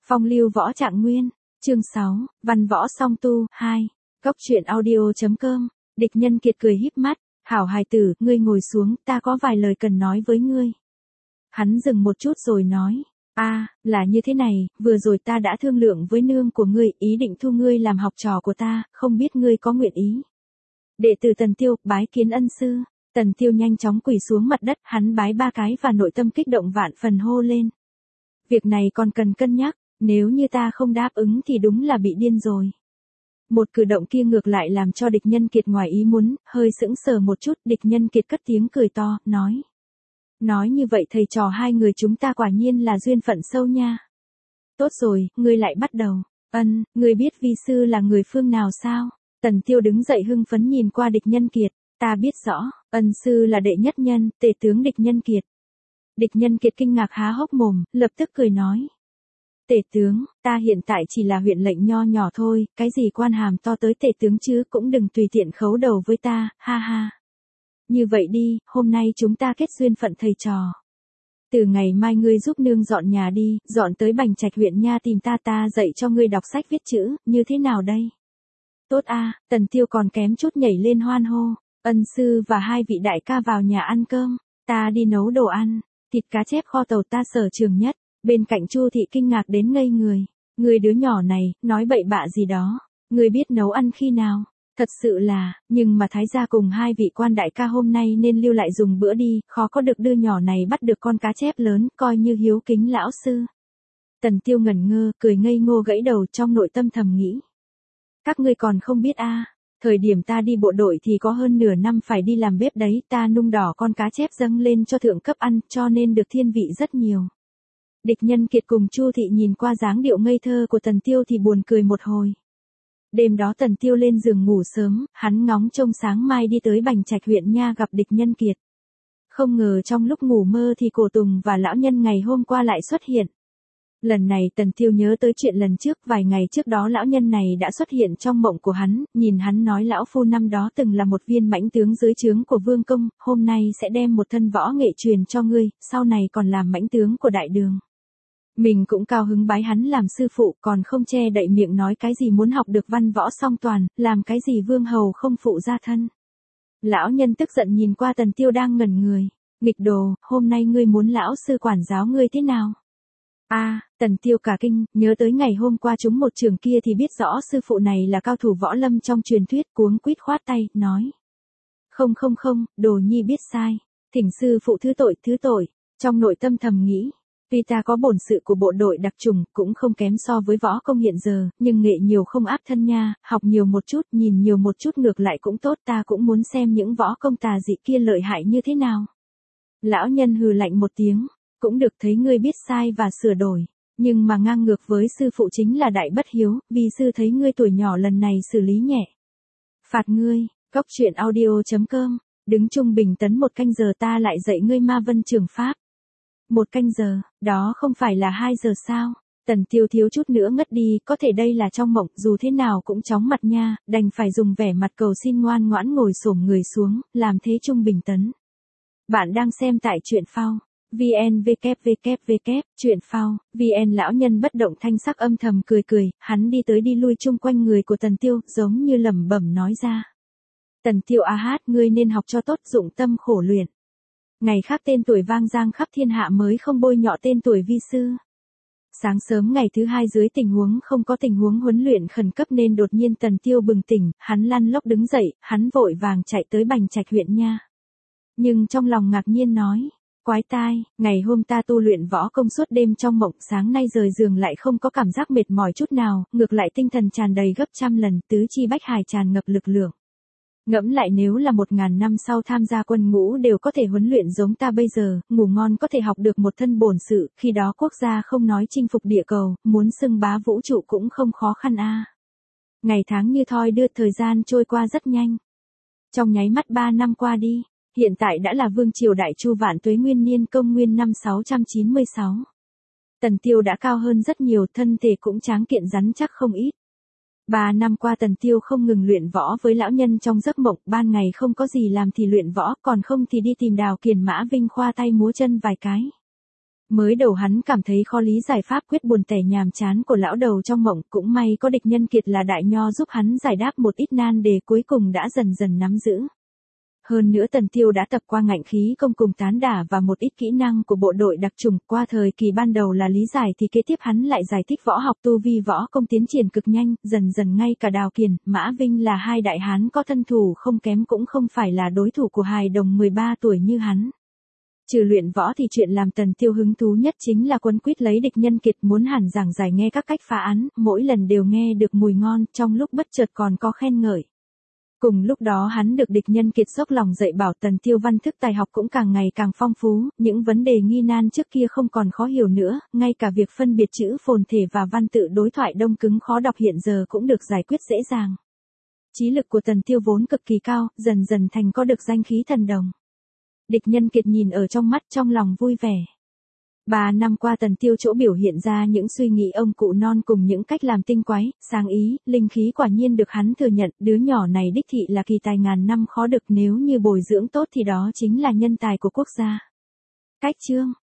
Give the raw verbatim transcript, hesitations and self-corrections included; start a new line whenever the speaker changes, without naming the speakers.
Phong lưu võ trạng nguyên, chương sáu, văn võ song tu, hai, góc truyện audio.com, địch nhân kiệt cười híp mắt, hảo hài tử, ngươi ngồi xuống, ta có vài lời cần nói với ngươi. Hắn dừng một chút rồi nói, a, là như thế này, vừa rồi ta đã thương lượng với nương của ngươi, ý định thu ngươi làm học trò của ta, không biết ngươi có nguyện ý. Đệ tử Tần Tiêu, bái kiến ân sư. Tần Tiêu nhanh chóng quỳ xuống mặt đất, hắn bái ba cái và nội tâm kích động vạn phần hô lên. Việc này còn cần cân nhắc, nếu như ta không đáp ứng thì đúng là bị điên rồi. Một cử động kia ngược lại làm cho địch nhân kiệt ngoài ý muốn, hơi sững sờ một chút, địch nhân kiệt cất tiếng cười to, nói. Nói như vậy thầy trò hai người chúng ta quả nhiên là duyên phận sâu nha. Tốt rồi, ngươi lại bắt đầu. Ân, ngươi biết vi sư là người phương nào sao? Tần Tiêu đứng dậy hưng phấn nhìn qua địch nhân kiệt. Ta biết rõ, ân sư là đệ nhất nhân, tể tướng địch nhân kiệt. Địch nhân kiệt kinh ngạc há hốc mồm, lập tức cười nói. Tể tướng, ta hiện tại chỉ là huyện lệnh nho nhỏ thôi, cái gì quan hàm to tới tể tướng chứ, cũng đừng tùy tiện khấu đầu với ta, ha ha. Như vậy đi, hôm nay chúng ta kết duyên phận thầy trò. Từ ngày mai ngươi giúp nương dọn nhà đi, dọn tới Bành Trạch huyện nha tìm ta ta dạy cho ngươi đọc sách viết chữ, như thế nào đây? Tốt a, Tần Tiêu còn kém chút nhảy lên hoan hô. Ân sư và hai vị đại ca vào nhà ăn cơm, ta đi nấu đồ ăn, thịt cá chép kho tàu ta sở trường nhất. Bên cạnh Chu thị kinh ngạc đến ngây người, người đứa nhỏ này, nói bậy bạ gì đó, người biết nấu ăn khi nào, thật sự là, nhưng mà thái gia cùng hai vị quan đại ca hôm nay nên lưu lại dùng bữa đi, khó có được đưa nhỏ này bắt được con cá chép lớn, coi như hiếu kính lão sư. Tần Tiêu ngẩn ngơ, cười ngây ngô gãy đầu trong nội tâm thầm nghĩ. Các ngươi còn không biết a, à, thời điểm ta đi bộ đội thì có hơn nửa năm phải đi làm bếp đấy, ta nung đỏ con cá chép dâng lên cho thượng cấp ăn, cho nên được thiên vị rất nhiều. Địch nhân kiệt cùng Chu thị nhìn qua dáng điệu ngây thơ của Tần Tiêu thì buồn cười một hồi. Đêm đó Tần Tiêu lên giường ngủ sớm, hắn ngóng trông sáng mai đi tới Bành Trạch huyện nha gặp địch nhân kiệt. Không ngờ trong lúc ngủ mơ thì cổ Tùng và lão nhân ngày hôm qua lại xuất hiện. Lần này Tần Tiêu nhớ tới chuyện lần trước, vài ngày trước đó lão nhân này đã xuất hiện trong mộng của hắn, nhìn hắn nói lão phu năm đó từng là một viên mãnh tướng dưới trướng của vương công, hôm nay sẽ đem một thân võ nghệ truyền cho ngươi, sau này còn làm mãnh tướng của đại đường. Mình cũng cao hứng bái hắn làm sư phụ, còn không che đậy miệng nói cái gì muốn học được văn võ song toàn, làm cái gì vương hầu không phụ gia thân. Lão nhân tức giận nhìn qua Tần Tiêu đang ngẩn người, nghịch đồ, hôm nay ngươi muốn lão sư quản giáo ngươi thế nào? A, à, Tần Tiêu cả kinh, nhớ tới ngày hôm qua chúng một trường kia thì biết rõ sư phụ này là cao thủ võ lâm trong truyền thuyết, cuống quýt khoát tay, nói. Không không không, đồ nhi biết sai, thỉnh sư phụ thứ tội thứ tội, trong nội tâm thầm nghĩ. Tuy ta có bổn sự của bộ đội đặc trùng, cũng không kém so với võ công hiện giờ, nhưng nghệ nhiều không áp thân nha, học nhiều một chút, nhìn nhiều một chút ngược lại cũng tốt, ta cũng muốn xem những võ công tà dị kia lợi hại như thế nào. Lão nhân hừ lạnh một tiếng, cũng được, thấy ngươi biết sai và sửa đổi, nhưng mà ngang ngược với sư phụ chính là đại bất hiếu, vì sư thấy ngươi tuổi nhỏ lần này xử lý nhẹ. Phạt ngươi, góc truyện audio.com, đứng trung bình tấn một canh giờ ta lại dạy ngươi ma vân trường pháp. Một canh giờ, đó không phải là hai giờ sao? Tần Tiêu thiếu chút nữa ngất đi, có thể đây là trong mộng, dù thế nào cũng chóng mặt nha, đành phải dùng vẻ mặt cầu xin ngoan ngoãn ngồi xổm người xuống, làm thế trung bình tấn. Bạn đang xem tại truyện phao, vn www, truyện phao, vn lão nhân bất động thanh sắc âm thầm cười cười, hắn đi tới đi lui chung quanh người của Tần Tiêu, giống như lẩm bẩm nói ra. Tần Tiêu a hát, ngươi nên học cho tốt, dụng tâm khổ luyện. Ngày khác tên tuổi vang giang khắp thiên hạ mới không bôi nhọ tên tuổi vi sư. Sáng sớm ngày thứ hai dưới tình huống không có tình huống huấn luyện khẩn cấp nên đột nhiên Tần Tiêu bừng tỉnh, hắn lăn lóc đứng dậy, hắn vội vàng chạy tới Bành Trạch huyện nha. Nhưng trong lòng ngạc nhiên nói, quái tai, ngày hôm ta tu luyện võ công suốt đêm trong mộng, sáng nay rời giường lại không có cảm giác mệt mỏi chút nào, ngược lại tinh thần tràn đầy gấp trăm lần, tứ chi bách hải tràn ngập lực lượng. Ngẫm lại nếu là một ngàn năm sau tham gia quân ngũ đều có thể huấn luyện giống ta bây giờ, ngủ ngon có thể học được một thân bổn sự, khi đó quốc gia không nói chinh phục địa cầu, muốn xưng bá vũ trụ cũng không khó khăn a. À. Ngày tháng như thoi đưa, thời gian trôi qua rất nhanh. Trong nháy mắt ba năm qua đi, hiện tại đã là vương triều đại chu vạn tuế nguyên niên công nguyên năm sáu trăm chín mươi sáu. Tần Tiêu đã cao hơn rất nhiều, thân thể cũng tráng kiện rắn chắc không ít. Ba năm qua Tần Tiêu không ngừng luyện võ với lão nhân trong giấc mộng, ban ngày không có gì làm thì luyện võ, còn không thì đi tìm Đào Kiền Mã Vinh khoa tay múa chân vài cái. Mới đầu hắn cảm thấy khó lý giải pháp quyết buồn tẻ nhàm chán của lão đầu trong mộng, cũng may có địch nhân kiệt là đại nho giúp hắn giải đáp một ít nan đề, cuối cùng đã dần dần nắm giữ. Hơn nữa Tần Tiêu đã tập qua ngạnh khí công cùng tán đả và một ít kỹ năng của bộ đội đặc chủng, qua thời kỳ ban đầu là lý giải thì kế tiếp hắn lại giải thích võ học, tu vi võ công tiến triển cực nhanh, dần dần ngay cả Đào Kiền, Mã Vinh là hai đại hán có thân thủ không kém cũng không phải là đối thủ của hài đồng mười ba tuổi như hắn. Trừ luyện võ thì chuyện làm Tần Tiêu hứng thú nhất chính là quấn quýt lấy địch nhân kiệt, muốn hẳn giảng giải nghe các cách phá án, mỗi lần đều nghe được mùi ngon, trong lúc bất chợt còn có khen ngợi. Cùng lúc đó hắn được địch nhân kiệt dốc lòng dạy bảo, Tần Tiêu văn thức tài học cũng càng ngày càng phong phú, những vấn đề nghi nan trước kia không còn khó hiểu nữa, ngay cả việc phân biệt chữ phồn thể và văn tự đối thoại đông cứng khó đọc hiện giờ cũng được giải quyết dễ dàng. Trí lực của Tần Tiêu vốn cực kỳ cao, dần dần thành có được danh khí thần đồng. Địch nhân kiệt nhìn ở trong mắt, trong lòng vui vẻ. Ba năm qua Tần Tiêu chỗ biểu hiện ra những suy nghĩ ông cụ non cùng những cách làm tinh quái, sáng ý, linh khí quả nhiên được hắn thừa nhận, đứa nhỏ này đích thị là kỳ tài ngàn năm khó được, nếu như bồi dưỡng tốt thì đó chính là nhân tài của quốc gia. Cách chương